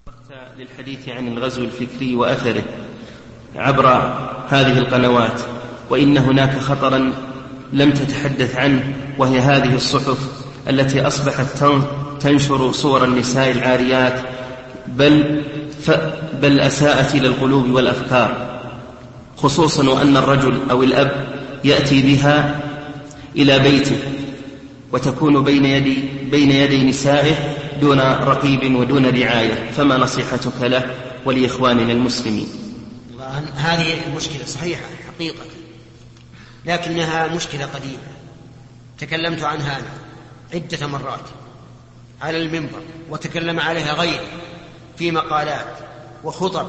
للحديث عن الغزو الفكري وأثره عبر هذه القنوات، وإن هناك خطرا لم تتحدث عنه، وهي هذه الصحف التي أصبحت تنشر صور النساء العاريات، بل أساءت إلى القلوب والأفكار، خصوصا وأن الرجل أو الأب يأتي بها إلى بيته وتكون بين يدي نسائه دون رقيب ودون رعاية. فما نصيحتك له ولإخواننا المسلمين؟ هذه المشكلة صحيحة حقيقة، لكنها مشكلة قديمة تكلمت عنها أنا عدة مرات على المنبر، وتكلم عليها غيري في مقالات وخطب،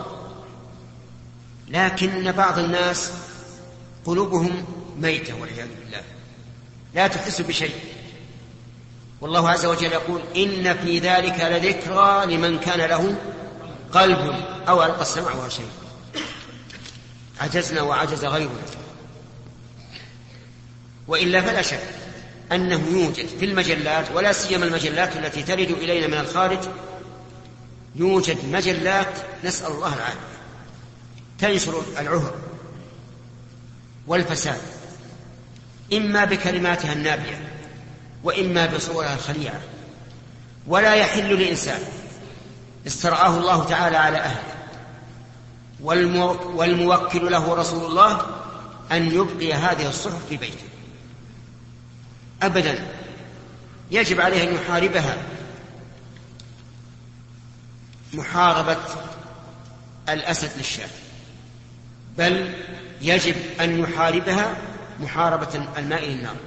لكن بعض الناس قلوبهم ميتة والعياذ بالله، لا تحس بشيء. والله عز وجل يقول: إن في ذلك لذكرى لمن كان له قلب أو ألقى السمع وهو شيء. عجزنا وعجز غيرنا، وإلا فلا شك أنه يوجد في المجلات، ولا سيما المجلات التي ترد إلينا من الخارج، يوجد مجلات نسأل الله العافية تنشر العهر والفساد، إما بكلماتها النابية وإما بصورها الخليعة، ولا يحل لإنسان استرعاه الله تعالى على أهله والموكل له رسول الله أن يبقي هذه الصحف في بيته أبدا. يجب عليه أن يحاربها محاربة الأسد للشاة، بل يجب أن يحاربها محاربة الماء للنار،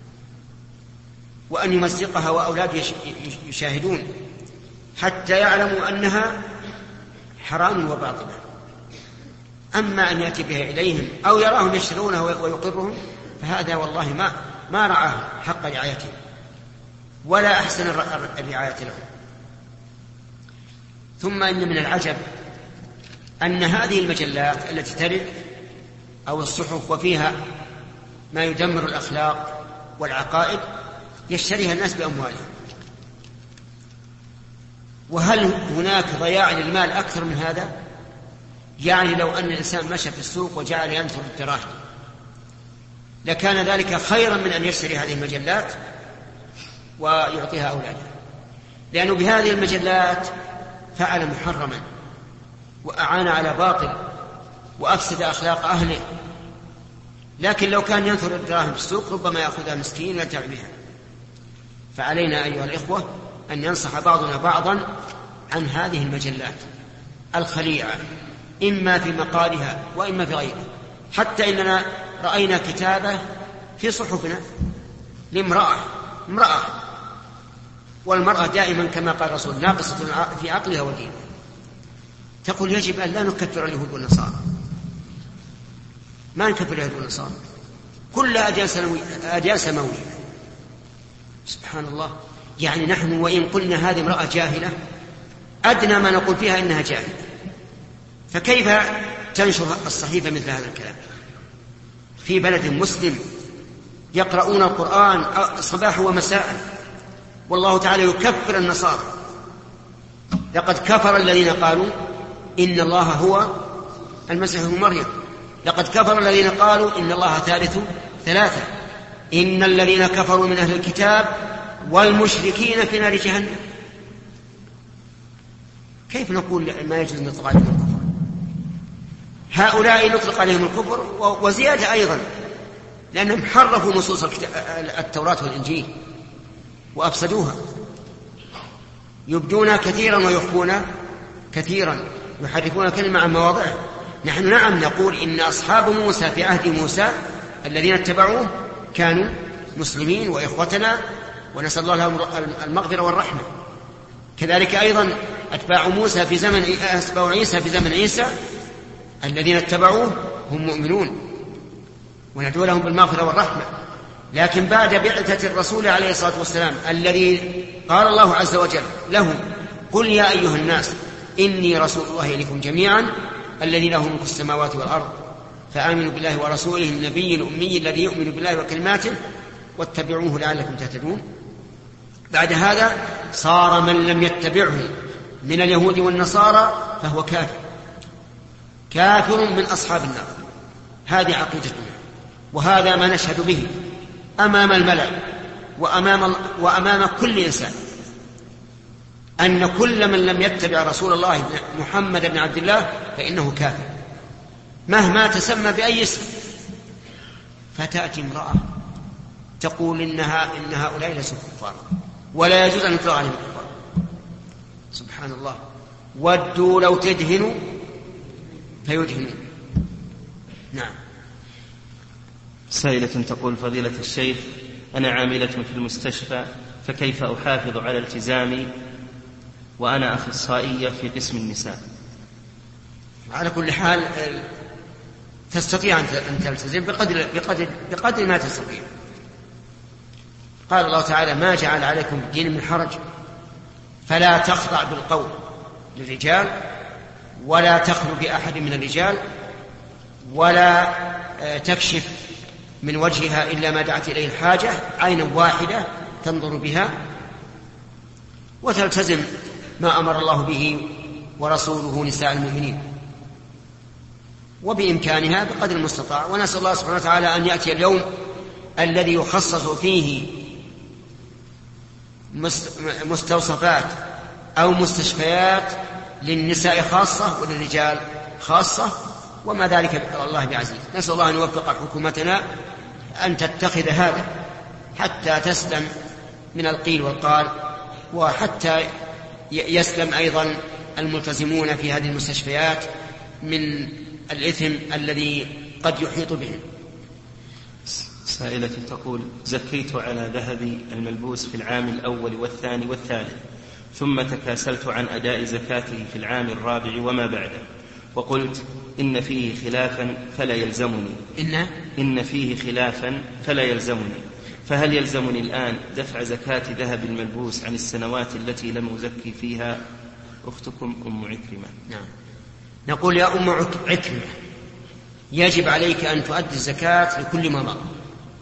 وأن يمزقها وأولاده يشاهدون حتى يعلموا أنها حرام وباطلة. أما أن يأتي بها إليهم أو يراهم يشترونها ويقرهم، فهذا والله ما رعاه حق رعايته ولا أحسن الرعاية له. ثم إن من العجب أن هذه المجلات التي ترد أو الصحف وفيها ما يدمر الأخلاق والعقائد يشتريها الناس بأموالهم. وهل هناك ضياع للمال أكثر من هذا؟ يعني لو أن الإنسان مشى في السوق وجعل ينثر الدراهم لكان ذلك خيرا من أن يشتري هذه المجلات ويعطيها أولاده، لأنه بهذه المجلات فعل محرما وأعان على باطل وأفسد أخلاق أهله. لكن لو كان ينثر الدراهم في السوق ربما يأخذها مسكين وينتفع بها. فعلينا أيها الإخوة أن ينصح بعضنا بعضا عن هذه المجلات الخليعة، إما في مقالها وإما في غيرها. حتى إننا رأينا كتابة في صحفنا لامرأة، والمرأة دائما كما قال الرسول ناقصة في عقلها ودينها، تقول يجب أن لا نكفر اليهود والنصارى، ما نكفر اليهود والنصارى، كلها أديان سماوية. سبحان الله، يعني نحن وإن قلنا هذه امرأة جاهلة أدنى ما نقول فيها إنها جاهلة، فكيف تنشر الصحيفة مثل هذا الكلام في بلد مسلم يقرؤون القرآن صباح ومساء، والله تعالى يكفر النصارى. لقد كفر الذين قالوا إن الله هو المسيح ابن مريم، لقد كفر الذين قالوا إن الله ثالث ثلاثة، إن الذين كفروا من أهل الكتاب والمشركين في نار جهنم. كيف نقول ما يجوز نطلق عليهم الكفر؟ هؤلاء نطلق عليهم الكفر وزيادة أيضا، لأنهم حرفوا نصوص التوراة والإنجيل وأفسدوها، يبدون كثيرا ويخفون كثيرا، يحرفون كلمة عن مواضعه. نحن نعم نقول إن أصحاب موسى في عهد موسى الذين اتبعوه كانوا مسلمين وإخوتنا، ونسأل الله لهم المغفرة والرحمة. كذلك أيضا أتباع عيسى في زمن عيسى الذين اتبعوه هم مؤمنون وندعو لهم بالمغفرة والرحمة. لكن بعد بعثة الرسول عليه الصلاة والسلام الذي قال الله عز وجل له: قل يا أيها الناس إني رسول الله إليكم جميعا الذي له ملك السماوات والأرض فآمنوا بالله ورسوله النبي الأمي الذي يؤمن بالله وكلماته واتبعوه لعلكم تهتدون. بعد هذا صار من لم يتبعه من اليهود والنصارى فهو كافر من أصحاب النار. هذه عقيدتنا، وهذا ما نشهد به أمام الملأ وأمام كل إنسان، أن كل من لم يتبع رسول الله محمد بن عبد الله فإنه كافر مهما تسمى بأي اسم. فتأتي امرأة تقول إن هؤلاء ليسوا كفار ولا يجوز أن يطلق عليهم كفار. سبحان الله، ودوا لو تدهنوا فيدهنون. نعم. سائلة تقول: فضيلة الشيخ، أنا عاملة في المستشفى، فكيف أحافظ على التزامي وأنا أخصائية في قسم النساء؟ على كل حال تستطيع أن تلتزم بقدر ما تستطيع. قال الله تعالى: ما جعل عليكم الدين من حرج، فلا تخضع بالقول للرجال ولا تخلو بأحد من الرجال ولا تكشف من وجهها إلا ما دعت إليه الحاجة، عينا واحدة تنظر بها، وتلتزم ما أمر الله به ورسوله نساء المؤمنين وبإمكانها بقدر المستطاع. ونسأل الله سبحانه وتعالى أن يأتي اليوم الذي يخصص فيه مستوصفات أو مستشفيات للنساء خاصة وللرجال خاصة، وما ذلك على الله بعزيز. نسأل الله أن يوفق حكومتنا أن تتخذ هذا حتى تسلم من القيل والقال، وحتى يسلم أيضا الملتزمون في هذه المستشفيات من الإثم الذي قد يحيط بهم. سائلة تقول: زكيت على ذهبي الملبوس في العام الأول والثاني والثالث، ثم تكاسلت عن أداء زكاته في العام الرابع وما بعده، وقلت إن فيه خلافا فلا يلزمني إن فيه خلافا فلا يلزمني، فهل يلزمني الآن دفع زكاة ذهب الملبوس عن السنوات التي لم أزكي فيها؟ أختكم أم عكرمة. نعم. نقول: يا أم عكرمة، يجب عليك أن تؤدي الزكاة لكل ما مضى،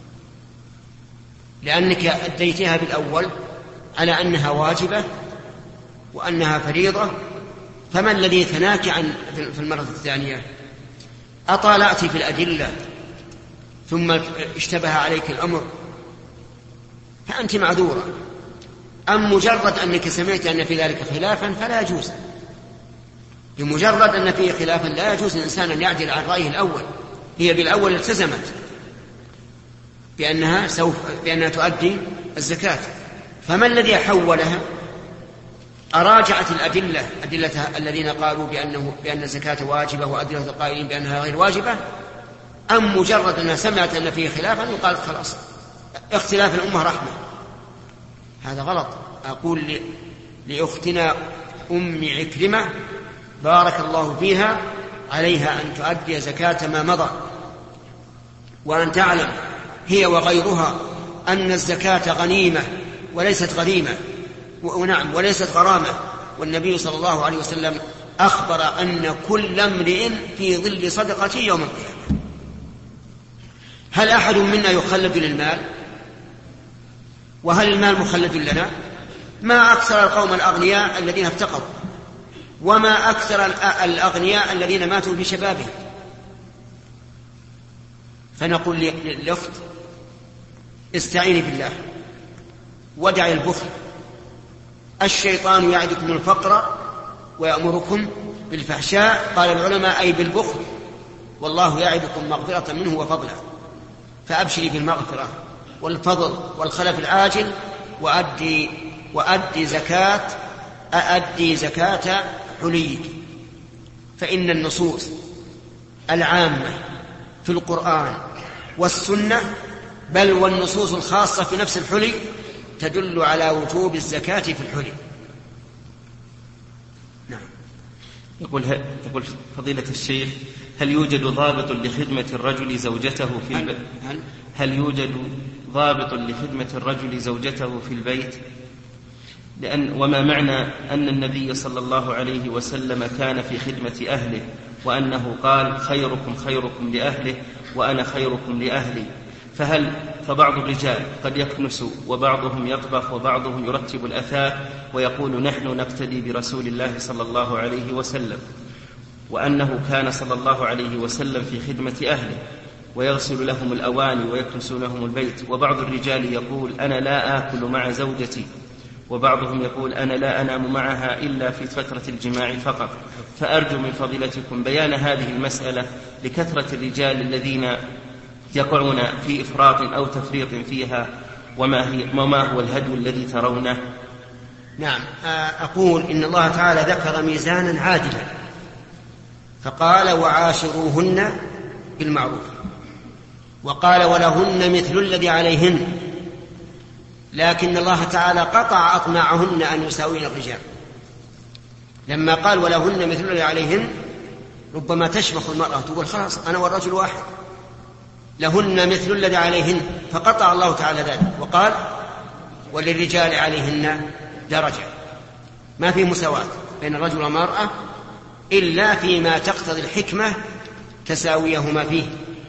لأنك أديتها بالأول على أنها واجبة وأنها فريضة، فما الذي ثناك عن في المرة الثانية؟ أطالعت في الأدلة ثم اشتبه عليك الأمر فأنت معذورة. أم مجرد أنك سمعت أن في ذلك خلافا فلا يجوز. بمجرد أن فيه خلافا لا يجوز الإنسان أن يعدل عن رأيه الأول. هي بالأول التزمت بأنها تؤدي الزكاة، فما الذي حولها؟ أراجعت أدلة الذين قالوا بأن الزكاة واجبة وأدلة القائلين بأنها غير واجبة، أم مجرد أنها سمعت أن فيه خلافا وقالت خلاص اختلاف الأمة رحمة؟ هذا غلط. أقول لأختنا أم عكرمة بارك الله فيها عليها أن تؤدي زكاة ما مضى، وأن تعلم هي وغيرها أن الزكاة غنيمة وليست غريمة، ونعم وليست غرامة. والنبي صلى الله عليه وسلم أخبر أن كل امرئ في ظل صدقته يوم القيامة. هل أحد منا يخلد للمال؟ وهل المال مخلد لنا؟ ما أكثر القوم الأغنياء الذين افتقروا، وما أكثر الأغنياء الذين ماتوا بشبابهم. فنقول للأخت: استعيني بالله ودعي البخل. الشيطان يعدكم الفقر ويأمركم بالفحشاء، قال العلماء أي بالبخل، والله يعدكم مغفرة منه وفضلا. فأبشري بالمغفرة والفضل والخلف العاجل، وأدي زكاة حليك. فإن النصوص العامة في القرآن والسنة، بل والنصوص الخاصة في نفس الحلي، تدل على وجوب الزكاة في الحلي. نعم. يقول فضيلة الشيخ: هل يوجد ضابط لخدمة الرجل زوجته في البيت؟ هل يوجد ضابط لخدمة الرجل زوجته في البيت؟ وما معنى أن النبي صلى الله عليه وسلم كان في خدمة أهله، وأنه قال: خيركم خيركم لأهله وأنا خيركم لأهلي، فهل فبعض الرجال قد يكنس وبعضهم يطبخ وبعضهم يرتب الأثاث ويقول نحن نقتدي برسول الله صلى الله عليه وسلم، وأنه كان صلى الله عليه وسلم في خدمة أهله ويغسل لهم الأواني ويكنس لهم البيت. وبعض الرجال يقول أنا لا آكل مع زوجتي، وبعضهم يقول أنا لا أنام معها إلا في فترة الجماع فقط. فأرجو من فضيلتكم بيان هذه المسألة لكثرة الرجال الذين يقعون في إفراط أو تفريط فيها، وما هو الهدي الذي ترونه؟ نعم، أقول إن الله تعالى ذكر ميزانا عادلا فقال وعاشروهن بالمعروف، وقال ولهن مثل الذي عليهن، لكن الله تعالى قطع أطماعهن أن يساوين الرجال. لما قال ولهن مثل الذي عليهن ربما تشبخ المرأة تقول خلاص أنا والرجل واحد، لهن مثل الذي عليهن، فقطع الله تعالى ذلك وقال وللرجال عليهن درجة. ما في مساواة بين الرجل والمرأة إلا فيما تقتضي الحكمة تساويهما فيه.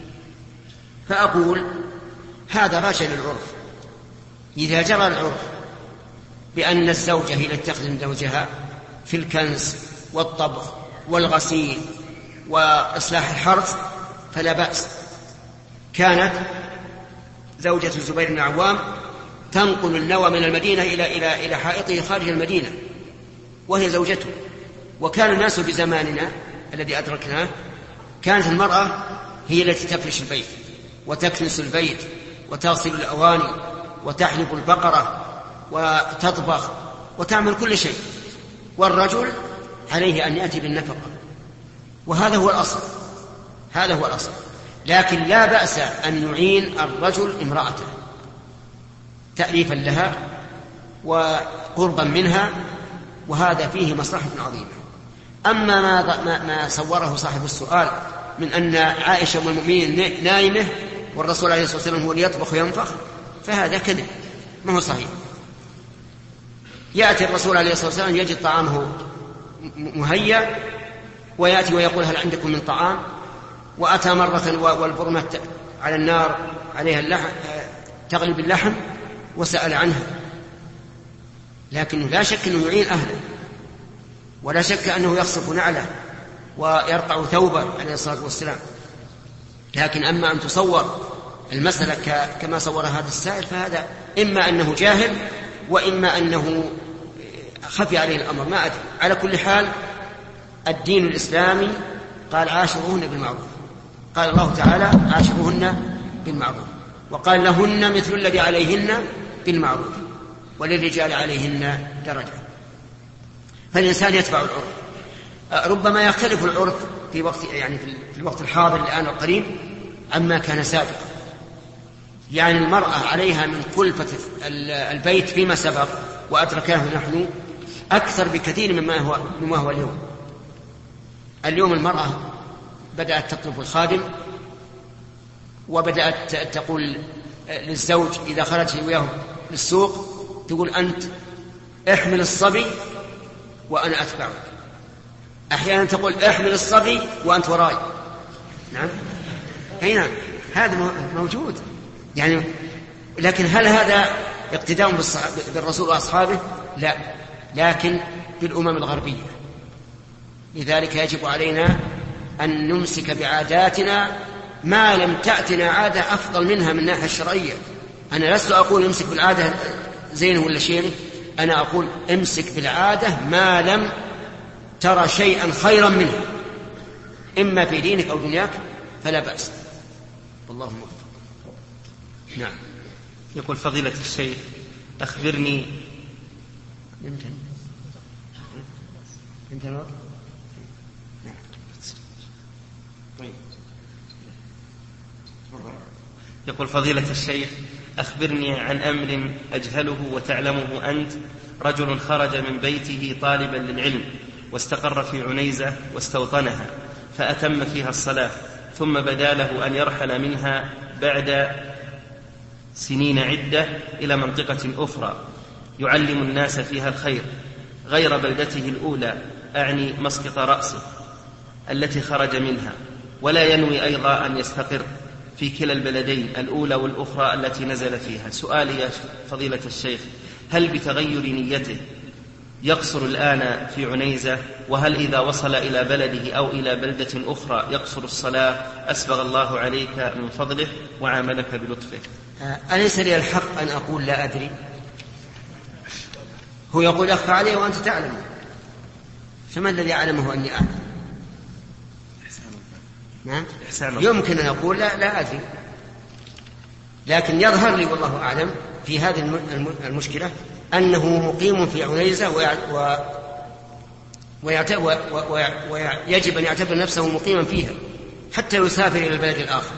فأقول هذا راجع للعرف. إذا جرى العرف بأن الزوجة هي التي تخدم زوجها في الكنس والطبخ والغسيل وإصلاح الحرث فلا بأس. كانت زوجة الزبير بن العوام تنقل النوى من المدينة إلى حائطه خارج المدينة وهي زوجته. وكان الناس في زماننا الذي أدركناه كانت المرأة هي التي تفرش البيت وتكنس البيت وتغسل الأواني وتحلب البقرة وتطبخ وتعمل كل شيء، والرجل عليه أن يأتي بالنفقة، وهذا هو الأصل. هذا هو الأصل. لكن لا بأس أن يعين الرجل امرأته تأليفا لها وقربا منها، وهذا فيه مصلحة عظيمة. أما ما صوره صاحب السؤال من أن عائشة أم المؤمنين نائمة والرسول عليه الصلاة والسلام هو اللي يطبخ وينفخ، فهذا كذب ما هو صحيح. يأتي الرسول عليه الصلاة والسلام يجد طعامه مهيأ ويأتي ويقول هل عندكم من طعام، وأتى مرة والبرمة على النار عليها اللحم تغلب اللحم وسأل عنها، لكن لا شك أنه يعين أهله، ولا شك أنه يخصف نعله ويرقع ثوبه عليه الصلاة والسلام. لكن أما أن تصور المسألة كما صور هذا السائل فهذا إما أنه جاهل وإما أنه خفي عليه الأمر، ما أدري. على كل حال الدين الإسلامي قال عاشروهن بالمعروف، قال الله تعالى عاشروهن بالمعروف، وقال لهن مثل الذي عليهن بالمعروف وللرجال عليهن درجة. فالإنسان يتبع العرف. ربما يختلف العرف في وقت في الوقت الحاضر الآن القريب عما كان سابقا. يعني المرأة عليها من كلفة البيت فيما سبق وأدركناه نحن أكثر بكثير مما هو اليوم. اليوم المرأة بدأت تطلب الخادم، وبدأت تقول للزوج إذا خرج وياه للسوق تقول أنت احمل الصبي وأنا أتبعك. أحيانا تقول احمل الصبي وأنت وراي. نعم هنا هذا موجود يعني. لكن هل هذا اقتداء بالرسول وأصحابه؟ لا، لكن بالأمم الغربية. لذلك يجب علينا أن نمسك بعاداتنا ما لم تأتنا عادة أفضل منها من الناحية الشرعية. أنا لست أقول امسك بالعادة زينه ولا شينه، أنا أقول امسك بالعادة ما لم ترى شيئا خيرا منه إما في دينك أو دنياك فلا بأس. اللهم أكبر. نعم. يقول فضيلة الشيخ أخبرني يقول فضيلة الشيخ أخبرني عن أمر أجهله وتعلمه أنت. رجل خرج من بيته طالبا للعلم واستقر في عنيزة واستوطنها فأتم فيها الصلاة، ثم بدا له أن يرحل منها بعد سنين عدة إلى منطقة أخرى يعلم الناس فيها الخير غير بلدته الأولى، أعني مسقط رأسه التي خرج منها، ولا ينوي أيضا أن يستقر، في كلا البلدين الأولى والأخرى التي نزل فيها. سؤالي يا فضيلة الشيخ: هل بتغير نيته يقصر الآن في عنيزة؟ وهل إذا وصل إلى بلده أو إلى بلدة أخرى يقصر الصلاة؟ أسبغ الله عليك من فضله وعاملك بلطفه. أليس لي الحق أن أقول لا أدري؟ هو يقول أخفى عليه وأنت تعلم، فما الذي أعلمه أني أعلم؟ نعم؟ يمكن أن أقول لا أدري، لكن يظهر لي والله أعلم في هذه المشكلة أنه مقيم في عنيزة ويجب أن يعتبر نفسه مقيما فيها حتى يسافر إلى البلد الآخر.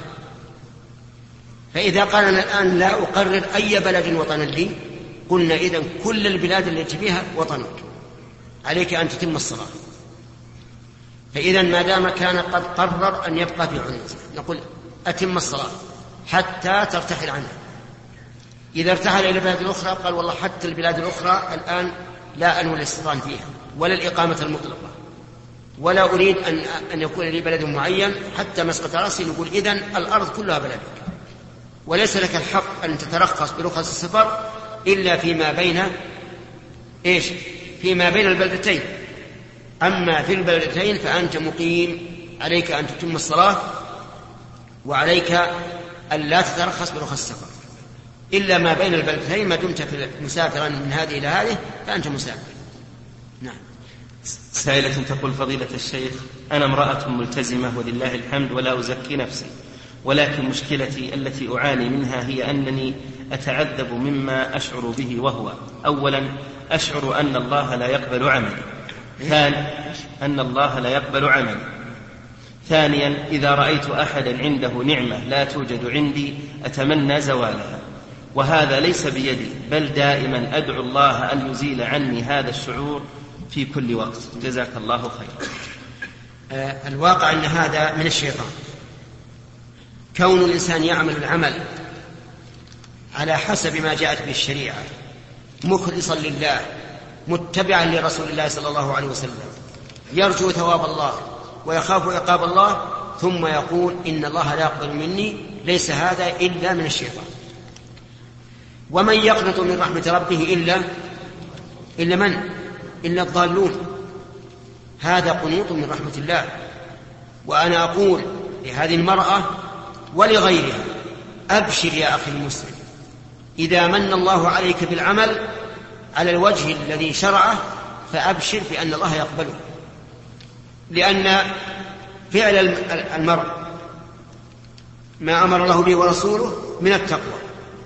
فإذا قال أنا الآن لا أقرر أي بلد وطنا لي، قلنا إذن كل البلاد التي فيها وطنك، عليك أن تتم الصلاة. فإذا ما دام كان قد قرر أن يبقى في عنيزة نقول أتم الصلاة حتى ترتحل عنها. إذا ارتحل إلى البلاد الأخرى قال والله حتى البلاد الأخرى الآن لا أنوي الاستيطان فيها ولا الإقامة المطلقة، ولا أريد أن يكون لي بلد معين حتى مسقط رأسي، نقول إذن الأرض كلها بلدك، وليس لك الحق أن تترخص برخص السفر إلا فيما بين البلدتين. أما في البلدتين فأنت مقيم، عليك أن تتم الصلاة وعليك أن لا تترخص برخص السفر إلا ما بين البلدتين. ما دمت مسافرا من هذه إلى هذه فأنت مسافر. نعم. سائلة تقول: فضيلة الشيخ، أنا امرأة ملتزمة ولله الحمد ولا أزكي نفسي، ولكن مشكلتي التي أعاني منها هي أنني أتعذب مما أشعر به، وهو: أولا أشعر أن الله لا يقبل عملي، ثانيا إذا رأيت أحدا عنده نعمة لا توجد عندي أتمنى زوالها، وهذا ليس بيدي، بل دائما أدعو الله أن يزيل عني هذا الشعور في كل وقت. جزاك الله خيرا. الواقع أن هذا من الشيطان. كون الإنسان يعمل العمل على حسب ما جاءت به الشريعة مخلصا لله متبعا لرسول الله صلى الله عليه وسلم، يرجو ثواب الله ويخاف عقاب الله، ثم يقول إن الله لا يقبل مني، ليس هذا إلا من الشيطان. ومن يقنط من رحمة ربه إلا الضالون. هذا قنوط من رحمة الله. وأنا أقول لهذه المرأة ولغيرها: أبشر يا أخي المسلم، إذا من الله عليك بالعمل على الوجه الذي شرعه فأبشر بأن الله يقبله، لأن فعل المرء ما أمر الله به ورسوله من التقوى.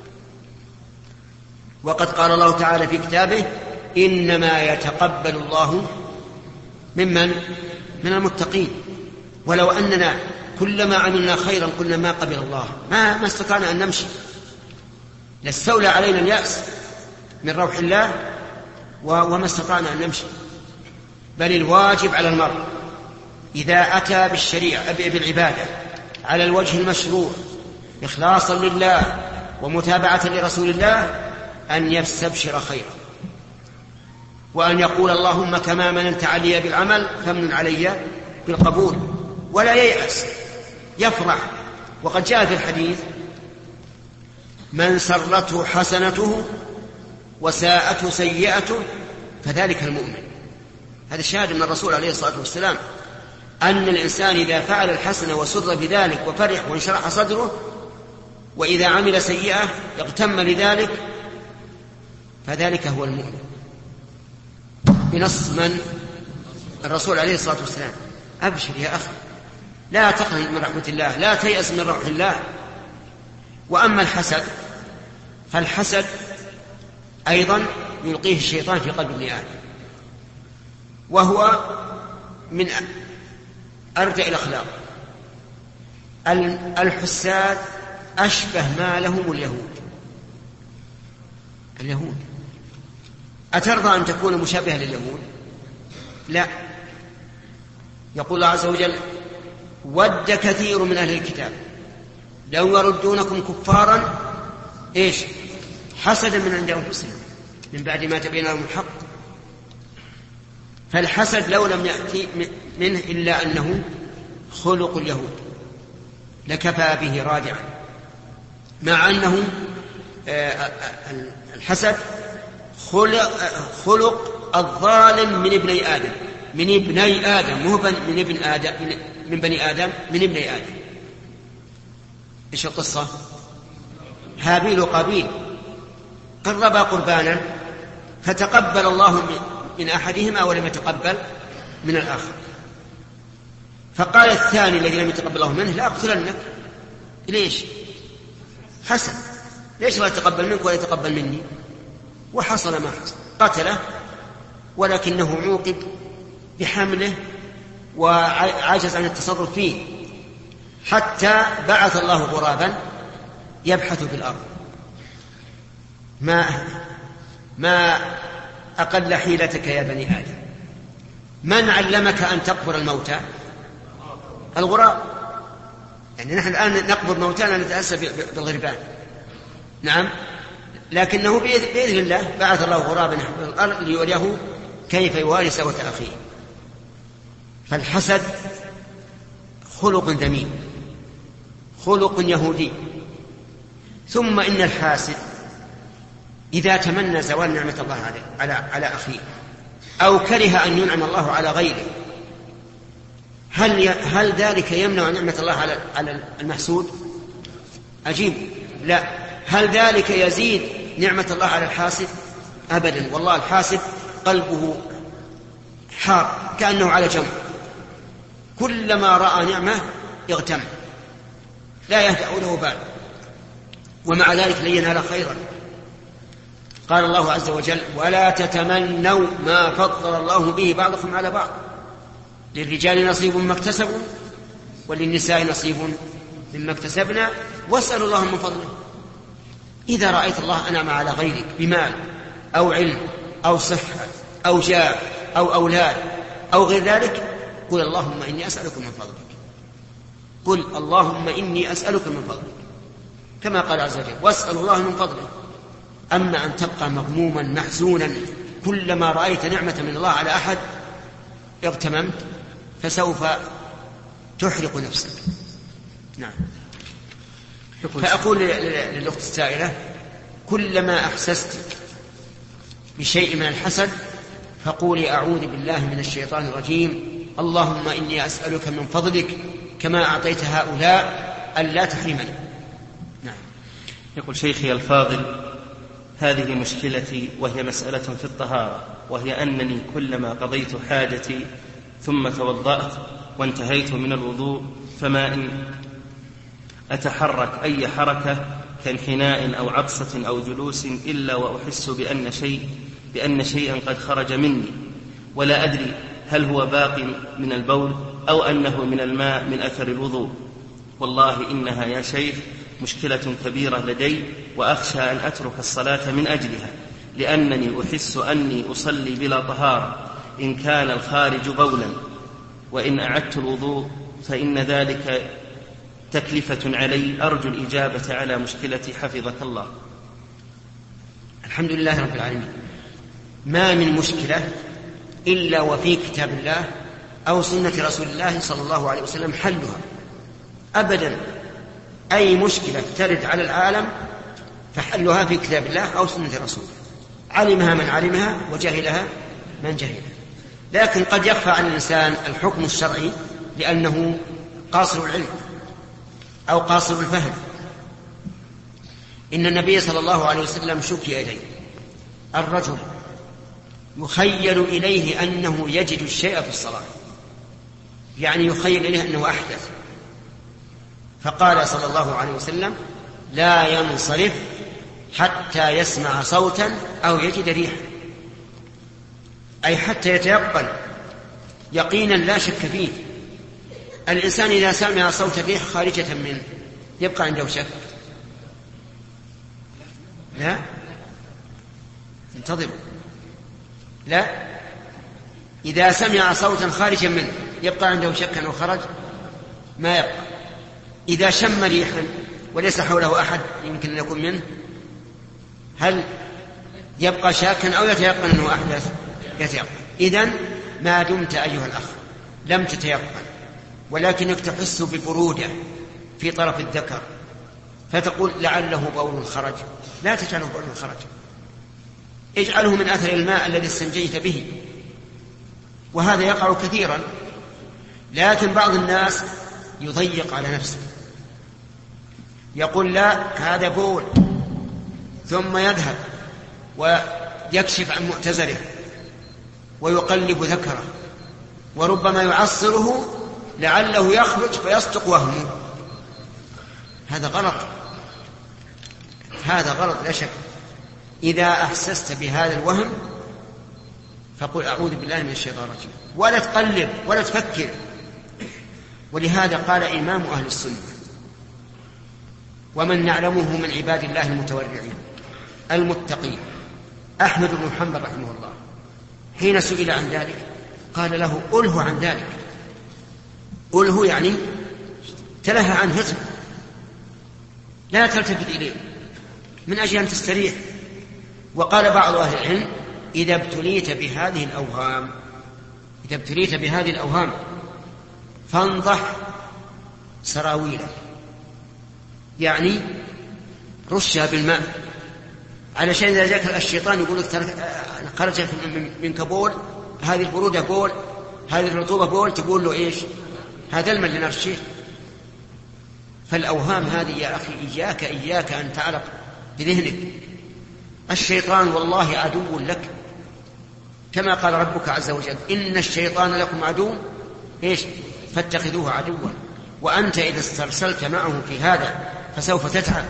وقد قال الله تعالى في كتابه: إنما يتقبل الله من المتقين. ولو أننا كلما عملنا خيرا قلنا ما قبل الله ما استطعنا أن نمشي، لاستولى علينا اليأس من روح الله وما استطعنا أن نمشي. بل الواجب على المرء إذا أتى بالشريعة بالعبادة على الوجه المشروع إخلاصا لله ومتابعة لرسول الله أن يستبشر خيرا، وأن يقول: اللهم كما مننت علي بالعمل فمن علي بالقبول، ولا ييأس، يفرح. وقد جاء في الحديث: من سرته حسنته وساءته سيئته فذلك المؤمن. هذا الشاهد من الرسول عليه الصلاة والسلام، أن الإنسان إذا فعل الحسنة وسر بذلك وفرح وانشرح صدره، وإذا عمل سيئة اغتم لذلك، فذلك هو المؤمن، بنص من؟ الرسول عليه الصلاة والسلام. أبشر يا أخي، لا تقنط من رحمة الله، لا تيأس من روح الله. وأما الحسد فالحسد أيضا يلقيه الشيطان في قلب ابن آدم، وهو من أردأ الأخلاق. الحساد أشبه ما لهم اليهود. أترضى أن تكون مشابهة لليهود؟ لا. يقول الله عز وجل: ود كثير من أهل الكتاب لو يردونكم كفارا حسدا من عند أنفسهم من بعد ما تبين لهم الحق. فالحسد لو لم يأتي منه إلا أنه خلق اليهود، لكفى به رادعا، مع أنه الحسد خلق الظالم من ابني آدم، من ابني آدم، مو من ابن آدم، من بني آدم، من ابني آدم. إيش القصة؟ هابيل وقابيل قربا قربانا فتقبل الله من أحدهما ولم يتقبل من الآخر، فقال الثاني الذي لم يتقبل الله منه لا أقتلنك. ليش؟ حسن. ليش لا يتقبل منك ولا يتقبل مني؟ وحصل ما حصل، قتله، ولكنه عوقب بحمله وعجز عن التصرف فيه، حتى بعث الله غرابا يبحث في الأرض. ما أقل حيلتك يا بني آدم. من علمك أن تقبر الموتى؟ الغراب. يعني نحن الآن نقبر موتانا نتأسى بالغربان، نعم، لكنه بإذن الله بعث الله غرابا في الأرض ليريه كيف يواري سوءة أخيه. فالحسد خلق ذميم، خلق يهودي. ثم إن الحاسد إذا تمنى زوال نعمة الله على أخيه أو كره أن ينعم الله على غيره، هل ذلك يمنع نعمة الله على المحسود؟ أجيب لا. هل ذلك يزيد نعمة الله على الحاسد؟ أبدا. والله الحاسد قلبه حار كأنه على جمر، كلما رأى نعمة اغتم، لا يهدأ له بال، ومع ذلك لن ينال خيرا. قال الله عز وجل: ولا تتمنوا ما فضل الله به بعضكم على بعض، للرجال نصيب مما اكتسبوا وللنساء نصيب مما اكتسبنا واسألوا الله من فضله. إذا رأيت الله أنعم على غيرك بمال أو علم أو صحة أو جاه أو أولاد أو غير ذلك، قل اللهم إني أسألك من فضلك، قل اللهم إني أسألك من فضلك، كما قال عز وجل: واسأل الله من فضله. أما أن تبقى مغموما محزونا كلما رأيت نعمة من الله على أحد اغتممت، فسوف تحرق نفسك. نعم. فأقول للأخت السائلة: كلما أحسست بشيء من الحسد فقولي: أعوذ بالله من الشيطان الرجيم، اللهم إني أسألك من فضلك كما أعطيت هؤلاء ألا تحرمني. نعم. يقول: شيخي الفاضل، هذه مشكلتي، وهي مسألة في الطهارة، وهي أنني كلما قضيت حاجتي ثم توضأت وانتهيت من الوضوء، فما إن أتحرك أي حركة كانحناء أو عطسة أو جلوس إلا وأحس بأن شيئا قد خرج مني، ولا أدري هل هو باق من البول أو أنه من الماء من أثر الوضوء. والله إنها يا شيخ مشكلة كبيرة لدي، وأخشى أن أترك الصلاة من أجلها، لأنني أحس أني أصلي بلا طهارة إن كان الخارج بولا، وإن أعدت الوضوء فإن ذلك تكلفة علي. أرجو الإجابة على مشكلتي حفظك الله. الحمد لله رب العالمين. ما من مشكلة إلا وفي كتاب الله أو سنة رسول الله صلى الله عليه وسلم حلها أبدا. أي مشكلة ترد على العالم فحلها في كتاب الله أو سنة رسوله، علمها من علمها وجهلها من جهلها. لكن قد يخفى عن الإنسان الحكم الشرعي لأنه قاصر العلم أو قاصر الفهم. إن النبي صلى الله عليه وسلم شكي إليه الرجل يخيل إليه أنه يجد الشيء في الصلاة، يعني يخيل إليه أنه أحدث، فقال صلى الله عليه وسلم: لا ينصرف حتى يسمع صوتا أو يجد ريحا، أي حتى يتيقن يقينا لا شك فيه. الإنسان إذا سمع صوت الريح خارجة منه يبقى عنده شك؟ لا، انتظروا، لا، إذا سمع صوتا خارجا منه يبقى عنده شك أنه خرج؟ ما يبقى. إذا شم ريحا وليس حوله أحد يمكن أن يكون منه، هل يبقى شاكا أو يتيقن أنه أحدث؟ يتيقن. إذن ما دمت أيها الأخ لم تتيقن ولكنك تحس ببرودة في طرف الذكر فتقول لعله بول خرج، لا تجعله بول خرج، اجعله من أثر الماء الذي استنجيت به. وهذا يقع كثيرا، لكن بعض الناس يضيق على نفسه، يقول لا هذا بول، ثم يذهب ويكشف عن معتزله ويقلب ذكره وربما يعصره لعله يخرج فيصدق وهمه. هذا غلط، هذا غلط لا شك. إذا أحسست بهذا الوهم فقل أعوذ بالله من الشيطان الرجيم، ولا تقلب ولا تفكر. ولهذا قال إمام أهل السنة ومن نعلمه من عباد الله المتورعين المتقين أحمد بن محمد رحمه الله، حين سئل عن ذلك قال له أله عن ذلك. أله يعني تلهى عنه، هزم، لا تلتفت إليه من أجل أن تستريح. وقال بعض أهل العلم إذا ابتليت بهذه الأوهام فانضح سراويلك، يعني رشها بالماء، علشان إذا جاءك الشيطان يقول لك خرجت منك بول، هذه البرودة بول، هذه الرطوبة بول، تقول له إيش؟ هذا الماء اللي نرشه. فالأوهام هذه يا أخي إياك أن تعلق بذهنك. الشيطان والله عدو لك، كما قال ربك عز وجل إن الشيطان لكم عدو إيش؟ فاتخذوه عدوا. وأنت إذا استرسلت معه في هذا فسوف تتعب.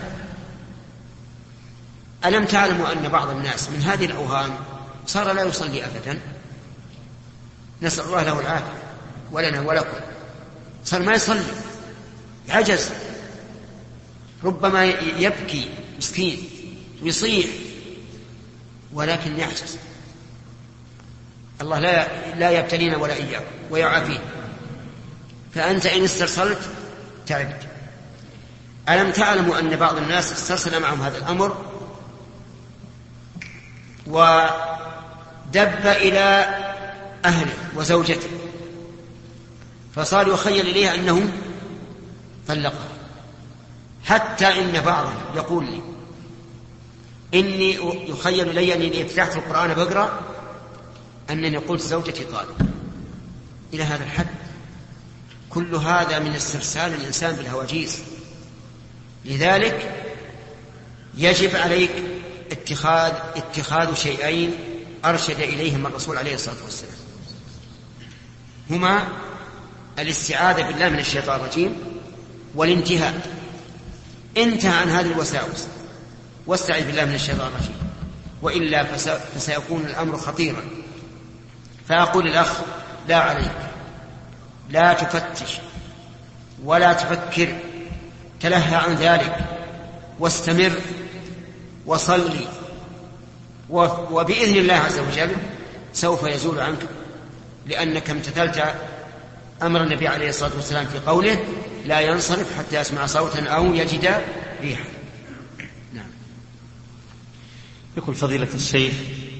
ألم تعلموا أن بعض الناس من هذه الأوهام صار لا يصلي أبدا؟ نسأل الله له العافية ولنا ولكم. صار ما يصلي، عجز، ربما يبكي مسكين ويصيح ولكن يعجز. الله لا يبتلينا ولا إياكم ويعافيه. فأنت إن استرسلت تعبت. ألم تعلموا أن بعض الناس استرسل معهم هذا الأمر ودب إلى أهله وزوجته، فصار يخيل إليه أنه طلقها، حتى إن بعضهم يقول لي إني يخيل إلي أني فتحت القرآن بقرأ أنني قلت زوجتي طالق. إلى هذا الحد. كل هذا من استرسال الإنسان بالهواجيس. لذلك يجب عليك اتخاذ شيئين أرشد إليهم الرسول عليه الصلاة والسلام، هما الاستعاذة بالله من الشيطان الرجيم والانتهاء. انتهى عن هذه الوساوس واستعذ بالله من الشيطان الرجيم، وإلا فسيكون الأمر خطيرا. فأقول الأخ لا عليك، لا تفتش ولا تفكر، تلهى عن ذلك واستمر وصلي، وبإذن الله عز وجل سوف يزول عنك، لأنك امتثلت أمر النبي عليه الصلاة والسلام في قوله لا ينصرف حتى يسمع صوتا أو يجد ريحا. نعم. يقول فضيلة الشيخ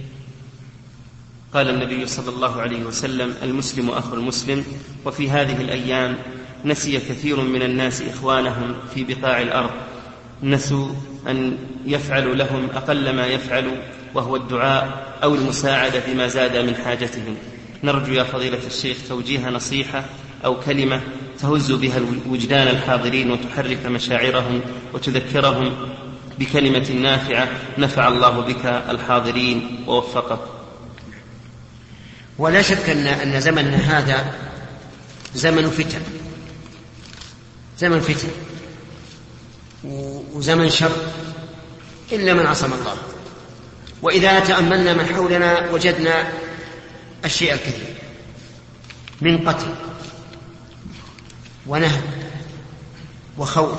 قال النبي صلى الله عليه وسلم المسلم أخو المسلم، وفي هذه الأيام نسي كثير من الناس إخوانهم في بقاع الأرض، نسوا أن يفعلوا لهم أقل ما يفعلوا وهو الدعاء أو المساعدة بما زاد من حاجتهم. نرجو يا فضيلة الشيخ توجيه نصيحة أو كلمة تهز بها وجدان الحاضرين وتحرك مشاعرهم وتذكرهم بكلمة نافعة نفع الله بك الحاضرين ووفقك. ولا شك أن زمننا هذا زمن فتن، زمن فتن وزمن شر إلا من عصم الله. وإذا تأملنا من حولنا وجدنا الشيء الكثير من قتل ونهب وخوف،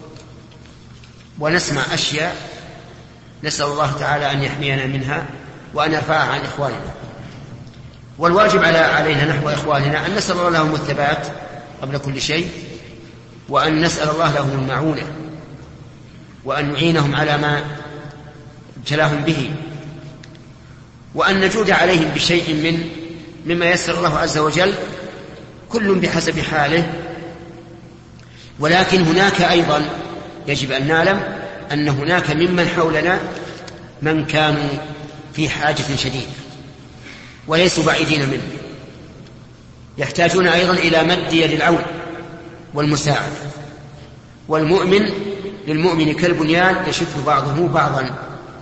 ونسمع أشياء نسأل الله تعالى أن يحمينا منها وأن يرفعها عن إخواننا. والواجب علينا نحو إخواننا أن نسأل الله لهم الثبات قبل كل شيء، وأن نسأل الله لهم المعونة، وأن نعينهم على ما ابتلاهم به، وأن نجود عليهم بشيء مما يسر الله عز وجل، كل بحسب حاله. ولكن هناك أيضا يجب أن نعلم أن هناك ممن حولنا من كانوا في حاجة شديدة وليسوا بعيدين منه، يحتاجون أيضا إلى مد يد العون والمساعدة. والمؤمن للمؤمن كالبنيان يشد بعضه بعضا.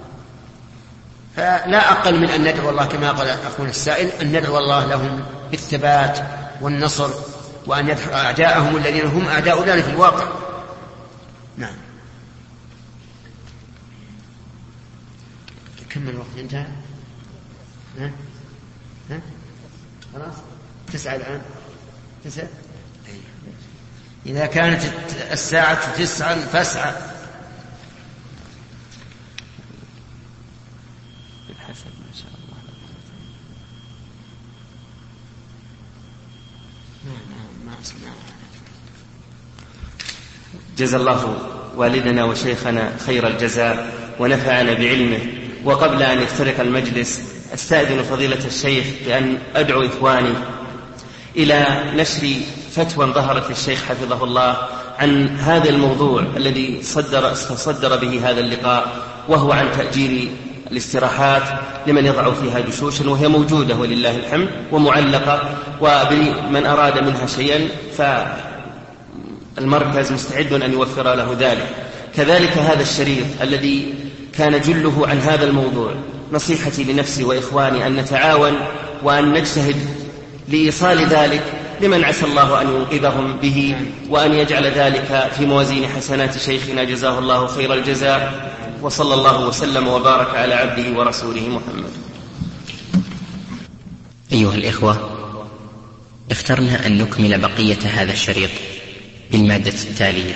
فلا أقل من أن ندعو الله كما قال أخونا السائل، أن ندعو الله لهم بالثبات والنصر، وأن يدفع أعداءهم الذين هم أعداء لنا في الواقع. نعم. كم الوقت انتهى؟ خلاص 9 الآن 9. إذا كانت الساعة 9 فاسعى. بالحسب ما شاء الله. ما أسمع. جزا الله والدنا وشيخنا خير الجزاء ونفعنا بعلمه. وقبل أن يفترق المجلس أستأذن فضيلة الشيخ بأن أدعو إخواني إلى نشر فتوى ظهرت للشيخ حفظه الله عن هذا الموضوع الذي صدر به هذا اللقاء، وهو عن تأجيل الاستراحات لمن يضع فيها دشوشا، وهي موجودة ولله الحمد ومعلقة، ومن أراد منها شيئا فالمركز مستعد أن يوفر له ذلك. كذلك هذا الشريط الذي كان جله عن هذا الموضوع. نصيحتي لنفسي وإخواني أن نتعاون وأن نجتهد لإيصال ذلك لمن عسى الله أن ينقذهم به، وأن يجعل ذلك في موازين حسنات شيخنا جزاه الله خير الجزاء. وصلى الله وسلم وبارك على عبده ورسوله محمد. أيها الإخوة، اخترنا أن نكمل بقية هذا الشريط بالمادة التالية.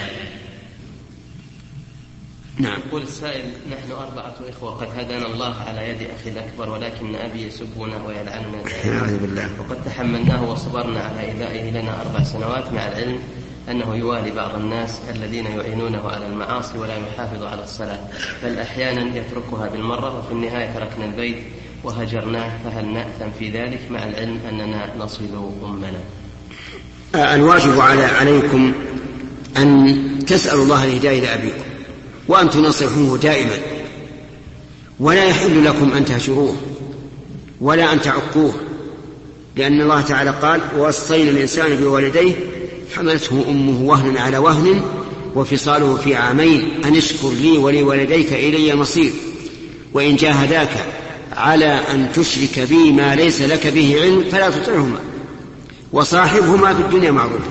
نعم. يقول السائل: نحن 4 إخوة قد هدانا الله على يد أخي الأكبر، ولكن أبي يسبنا ويلعننا دائما، وقد تحملناه وصبرنا على إيذائه لنا 4 سنوات، مع العلم أنه يوالي بعض الناس الذين يعينونه على المعاصي ولا يحافظ على الصلاة، بل أحيانا يتركها بالمرة، وفي النهاية تركنا البيت وهجرناه، فهل نأثم في ذلك مع العلم أننا نصل أمنا؟ الواجب عليكم أن تسألوا الله الهداية لأبيكم، وأن تنصحوه دائما، ولا يحل لكم أن تهجروه ولا أن تعقوه، لأن الله تعالى قال: ووصينا الإنسان بوالديه حملته أمه وهنا على وهن وفصاله في 2 عام أن اشكر لي ولوالديك إلي المصير، وإن جاهداك على أن تشرك بي ما ليس لك به علم فلا تطعهما وصاحبهما في الدنيا معروفا.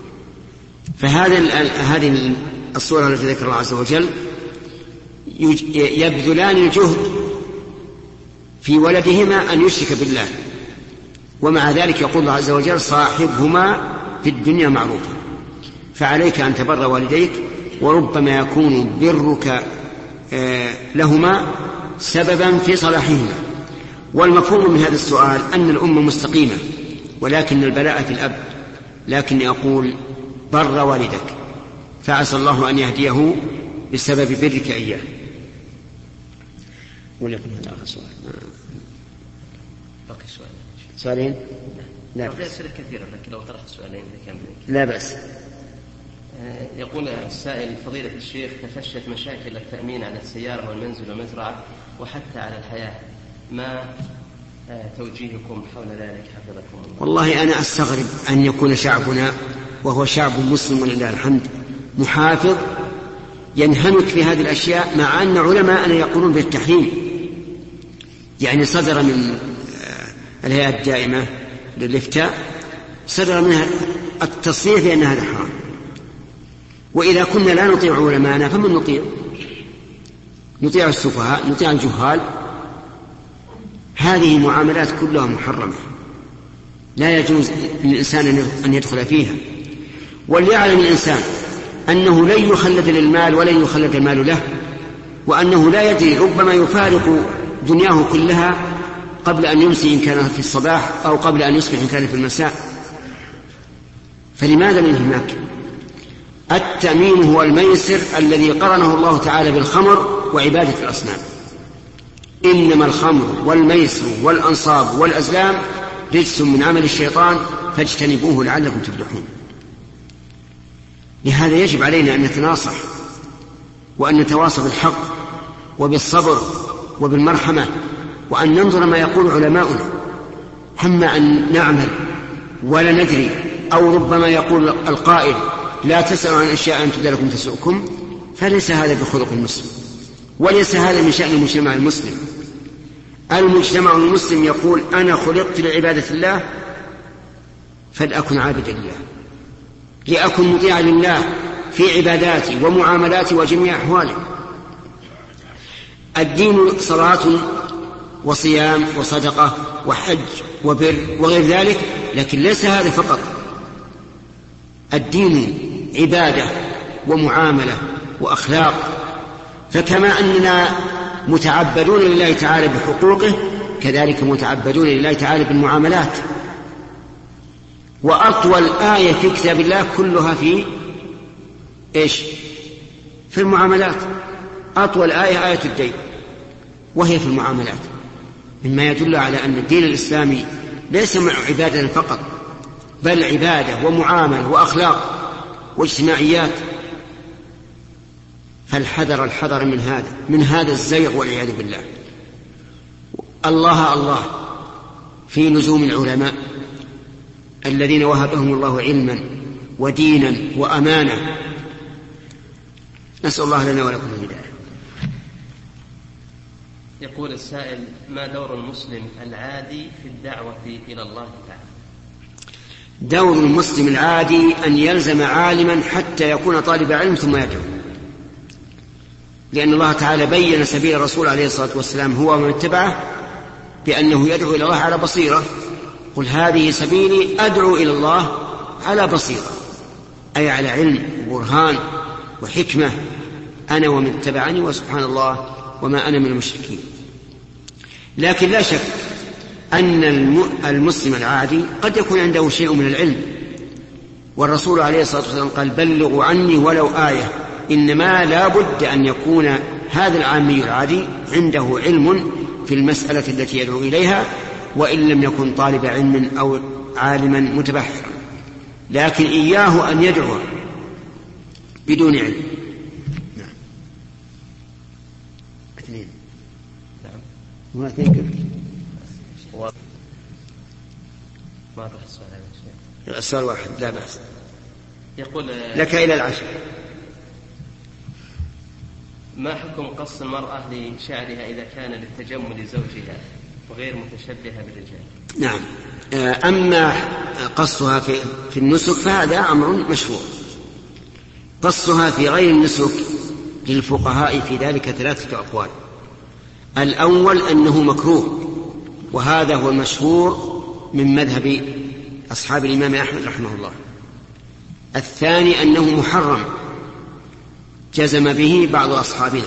هذه الصورة التي ذكر الله عز وجل يبذلان الجهد في ولدهما أن يشرك بالله، ومع ذلك يقول الله عز وجل: صاحبهما في الدنيا معروفا. فعليك أن تبر والديك، وربما يكون برك لهما سببا في صلاحهما. والمفهوم من هذا السؤال أن الأمة مستقيمة، ولكن البلاء في الأب. لكن أقول: بر والدك، فعسى الله أن يهديه بسبب برك إياه. ولكن هذا آخر سؤال. بقي سؤالين؟ لا بأس. أسئلة كثيرة، لكن لو طرحت سؤالين لا بأس. يقول السائل: فضيلة الشيخ، تفشت مشاكل التأمين على السيارة والمنزل والمزرعة وحتى على الحياة، ما توجيهكم حول ذلك حفظكم الله؟ والله أنا أستغرب أن يكون شعبنا، وهو شعب مسلم ولله الحمد، محافظ، ينهمك في هذه الأشياء، مع أن علماء يقولون بالتحريم. يعني صدر من الهيئة الدائمة للإفتاء صدر منها التصريح بأن هذا حرام. وإذا كنا لا نطيع علماءنا فمن نطيع؟ نطيع السفهاء، نطيع الجهال. هذه معاملات كلها محرمة، لا يجوز للإنسان أن يدخل فيها. وليعلم الإنسان أنه لن يخلد للمال ولن يخلد المال له، وأنه لا يدري، ربما يفارق دنياه كلها قبل أن يمسي إن كان في الصباح، أو قبل أن يصبح إن كان في المساء. فلماذا الانهماك؟ التأمين هو الميسر الذي قرنه الله تعالى بالخمر وعبادة الأصنام. إنما الخمر والميسر والأنصاب والأزلام رجس من عمل الشيطان فاجتنبوه لعلكم تفلحون. لهذا يجب علينا أن نتناصح وأن نتواصى بالحق وبالصبر وبالمرحمة، وأن ننظر ما يقول علماؤنا، أما أن نعمل ولا ندري، أو ربما يقول القائل لا تسألوا عن أشياء أن تبد لكم تسؤكم، فليس هذا بخلق المسلم، وليس هذا من شأن المجتمع المسلم. المجتمع المسلم يقول أنا خلقت لعبادة الله فلأكن عابدا لله، لأكن مطيعا لله في عباداتي ومعاملاتي وجميع أحوالي. الدين صلاة وصيام وصدقة وحج وبر وغير ذلك، لكن ليس هذا فقط. الدين عبادة ومعاملة وأخلاق، فكما أننا متعبدون لله تعالى بحقوقه، كذلك متعبدون لله تعالى بالمعاملات. وأطول آية في كتاب الله كلها في إيش؟ في المعاملات. أطول آية الدين، وهي في المعاملات، مما يدل على أن الدين الإسلامي ليس مع عبادة فقط، بل عبادة ومعاملة وأخلاق واجتماعيات. فالحذر من هذا الزيغ والعياذ بالله. الله في لزوم العلماء الذين وهبهم الله علما ودينا وأمانة. نسأل الله لنا ولكم الهداية. يقول السائل: ما دور المسلم العادي في الدعوة إلى الله تعالى؟ دور المسلم العادي أن يلزم عالما حتى يكون طالب علم ثم يدعو، لأن الله تعالى بين سبيل الرسول عليه الصلاة والسلام هو ومن اتبعه بأنه يدعو إلى الله على بصيرة. قل هذه سبيلي أدعو إلى الله على بصيرة، أي على علم وبرهان وحكمة، أنا ومن اتبعني، وسبحان الله وما أنا من المشركين. لكن لا شك أن المسلم العادي قد يكون عنده شيء من العلم، والرسول عليه الصلاة والسلام قال: بلغوا عني ولو آية. إنما لا بد أن يكون هذا العامي العادي عنده علم في المسألة التي يدعو إليها، وإن لم يكن طالب علم أو عالما متبحرا، لكن إياه أن يدعو بدون علم. نعم. اثنين. نعم. اثنين كيف؟ واضح السؤال. السؤال واحد لا بأس. يقول: لك إلى 10. ما حكم قص المرأة لشعرها إذا كان للتجمل زوجها وغير متشبهة بالرجال؟ نعم. أما قصها في النسك فهذا أمر مشروع. قصها في غير النسك للفقهاء في ذلك 3 أقوال. الأول أنه مكروه، وهذا هو المشهور من مذهب أصحاب الإمام أحمد رحمه الله. الثاني أنه محرم، جزم به بعض أصحابنا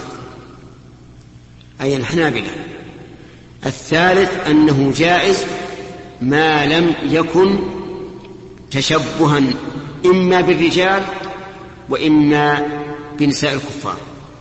أي الحنابلة. الثالث أنه جائز ما لم يكن تشبها إما بالرجال وإما بنساء الكفار.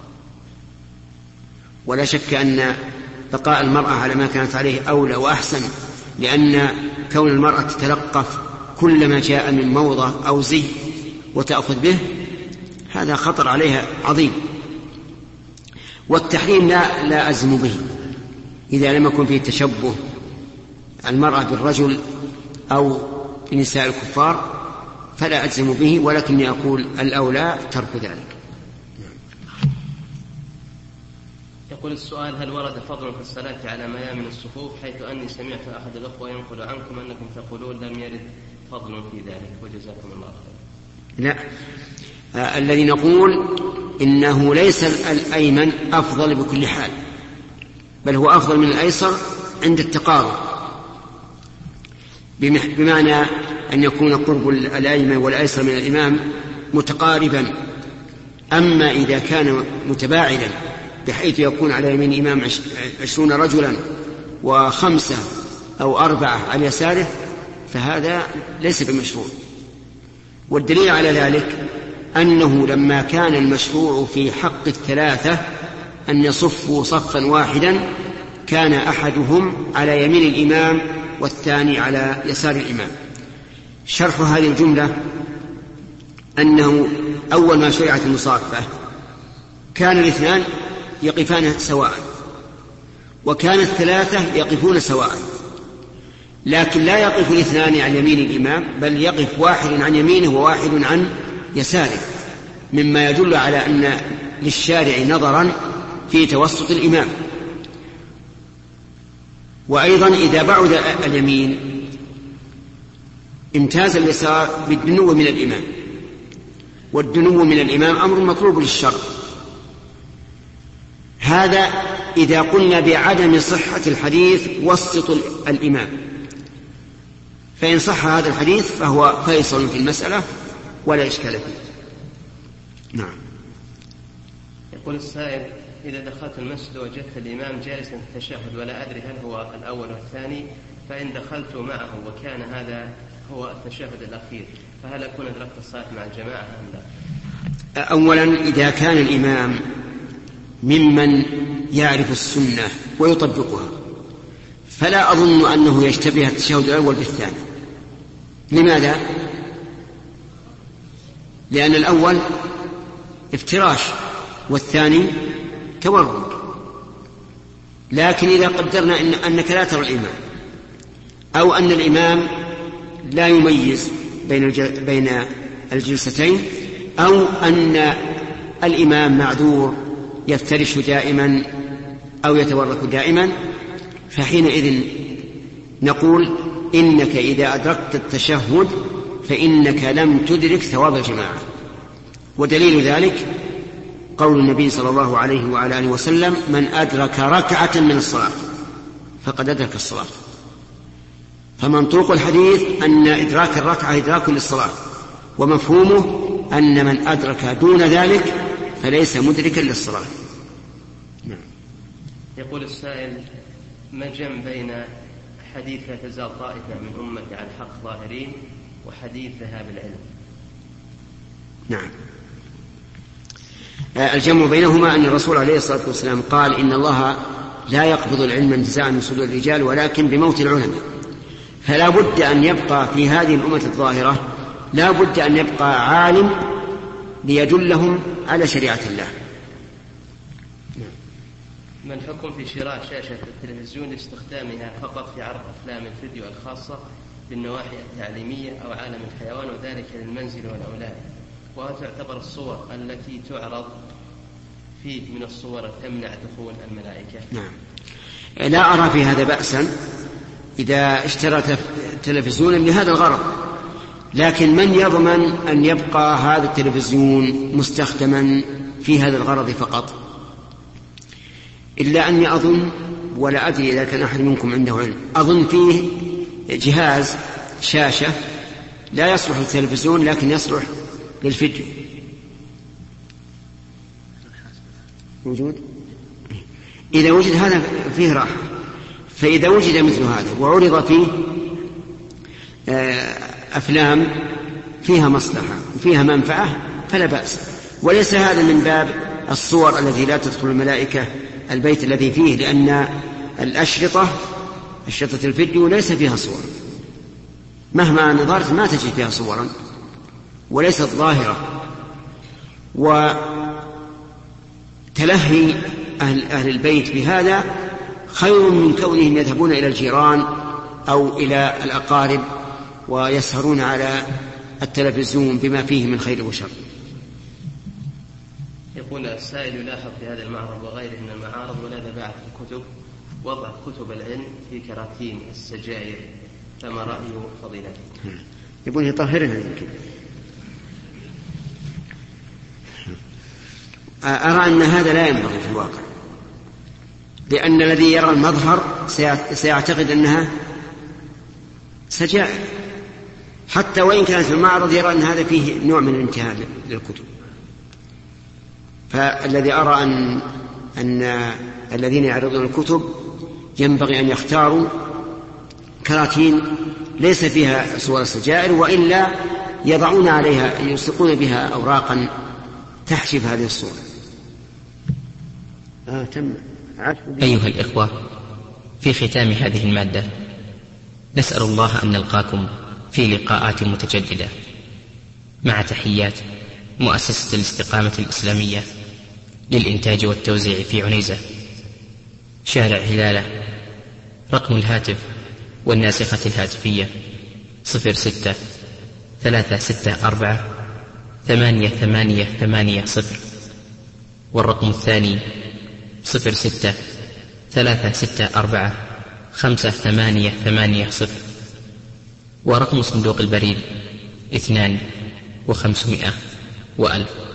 ولا شك أن بقاء المرأة على ما كانت عليه أولى وأحسن، لأن كون المرأة تتلقف كل ما جاء من موضة أو زي وتأخذ به هذا خطر عليها عظيم. والتحريم لا أزم به إذا لم يكن فيه تشبه المرأة بالرجل أو بنساء الكفار فلا أجزم به، ولكني أقول الأولى ترك ذلك. يقول السؤال: هل ورد فضل في الصلاة على ميامن الصفوف؟ حيث أني سمعت أحد الأخوة ينقل عنكم أنكم تقولون لم يرد فضل في ذلك، وجزاكم الله خير. لا، الذي نقول إنه ليس الأيمن أفضل بكل حال، بل هو أفضل من الأيسر عند التقارب، بمعنى أن يكون قرب الأيمن والأيسر من الإمام متقاربا. أما إذا كان متباعدا بحيث يكون على يمين الإمام 20 رجلا و5 أو 4 على يساره فهذا ليس بمشروع. والدليل على ذلك أنه لما كان المشروع في حق 3 أن يصفوا صفا واحدا كان أحدهم على يمين الإمام والثاني على يسار الإمام. شرح هذه الجملة أنه أول ما شرعت المصافة كان الاثنان يقفان سواء، وكان الثلاثة يقفون سواء، لكن لا يقف الاثنان عن يمين الإمام، بل يقف واحد عن يمينه وواحد عن يساره، مما يدل على أن للشارع نظرا في توسط الإمام. وأيضا إذا بعد اليمين امتاز اليسار بالدنو من الإمام، والدنو من الإمام أمر مطلوب للشرع. هذا إذا قلنا بعدم صحة الحديث وسط الإمام، فإن صح هذا الحديث فهو فيصل في المسألة ولا إشكال فيه. نعم. يقول السائل: إذا دخلت المسجد وجدت الإمام جالسا في التشهد ولا أدري هل هو الأول والثاني، فإن دخلت معه وكان هذا هو التشهد الأخير، فهل أكون أدركت الصلاة مع الجماعة أم لا؟ أولا، إذا كان الإمام ممن يعرف السنة ويطبقها فلا أظن أنه يشتبه التشهد الأول بالثاني. لماذا؟ لأن الأول افتراش والثاني تورد. لكن إذا قدرنا أنك لا ترى الإمام، أو أن الإمام لا يميز بين الجلستين، أو أن الإمام معذور يفترش دائما أو يتورك دائما، فحينئذ نقول إنك إذا أدركت التشهد فإنك لم تدرك ثواب الجماعة. ودليل ذلك قول النبي صلى الله عليه وعلى آله وسلم: من أدرك ركعة من الصلاة فقد أدرك الصلاة. فمنطوق الحديث أن إدراك الركعة إدراك للصلاة، ومفهومه أن من أدرك دون ذلك فليس مدركا للصلاة. نعم. يقول السائل: ما الجمع بين حديث لا تزال طائفة من أمتي على الحق ظاهرين وحديث ذهاب العلم؟ نعم. الجمع بينهما أن الرسول عليه الصلاة والسلام قال: إن الله لا يقبض العلم انتزاعا من صدور الرجال ولكن بموت العلماء. فلا بد أن يبقى في هذه الأمة الظاهرة، لا بد أن يبقى عالم ليدلهم على شريعة الله. ما الحكم في شراء شاشة التلفزيون لاستخدامها فقط في عرض أفلام الفيديو الخاصة بالنواحي التعليمية أو عالم الحيوان، وذلك للمنزل والأولاد؟ وهل تعتبر الصور التي تعرض فيه من الصور تمنع دخول الملائكة؟ نعم. لا أرى في هذا بأسا إذا اشترى تلفزيونا لهذا الغرض، لكن من يضمن أن يبقى هذا التلفزيون مستخدما في هذا الغرض فقط؟ إلا أني أظن، ولا أدري إذا كان أحد منكم عنده علم، أظن فيه جهاز شاشة لا يصلح للتلفزيون لكن يصلح للفيديو. موجود؟ إذا وجد هذا فيه راحة. فإذا وجد مثل هذا وعرض فيه أفلام فيها مصلحة وفيها منفعة فلا بأس. وليس هذا من باب الصور التي لا تدخل الملائكة البيت الذي فيه، لأن أشرطة الفيديو ليس فيها صور، مهما نظرت ما تجد فيها صورا وليست ظاهرة. وتلهي أهل البيت بهذا خير من كونهم يذهبون إلى الجيران أو إلى الأقارب ويسهرون على التلفزيون بما فيه من خير وشر. يقول السائل: يلاحظ في هذا المعرض وغيره من المعارض ولدى باعة الكتب وضع كتب العلم في كراتين السجائر، فما رأي فضيلته؟ يقول يطهرها يمكن. أرى أن هذا لا ينبغي في الواقع، لأن الذي يرى المظهر سيعتقد أنها سجائر، حتى وإن كانت في المعرض يرى أن هذا فيه نوع من الانتهاك للكتب. فالذي أرى أن الذين يعرضون الكتب ينبغي أن يختاروا كراتين ليس فيها صور السجائر، وإلا يضعون عليها يلصقون بها أوراقا تحشف هذه الصورة. أيها الإخوة، في ختام هذه المادة نسأل الله أن نلقاكم في لقاءات متجددة، مع تحيات مؤسسة الاستقامة الإسلامية للإنتاج والتوزيع في عنيزة، شارع هلالة. رقم الهاتف والناسخة الهاتفية 06-364-8880، والرقم الثاني 06-364-5880، ورقم صندوق البريد 2 و500 و1000.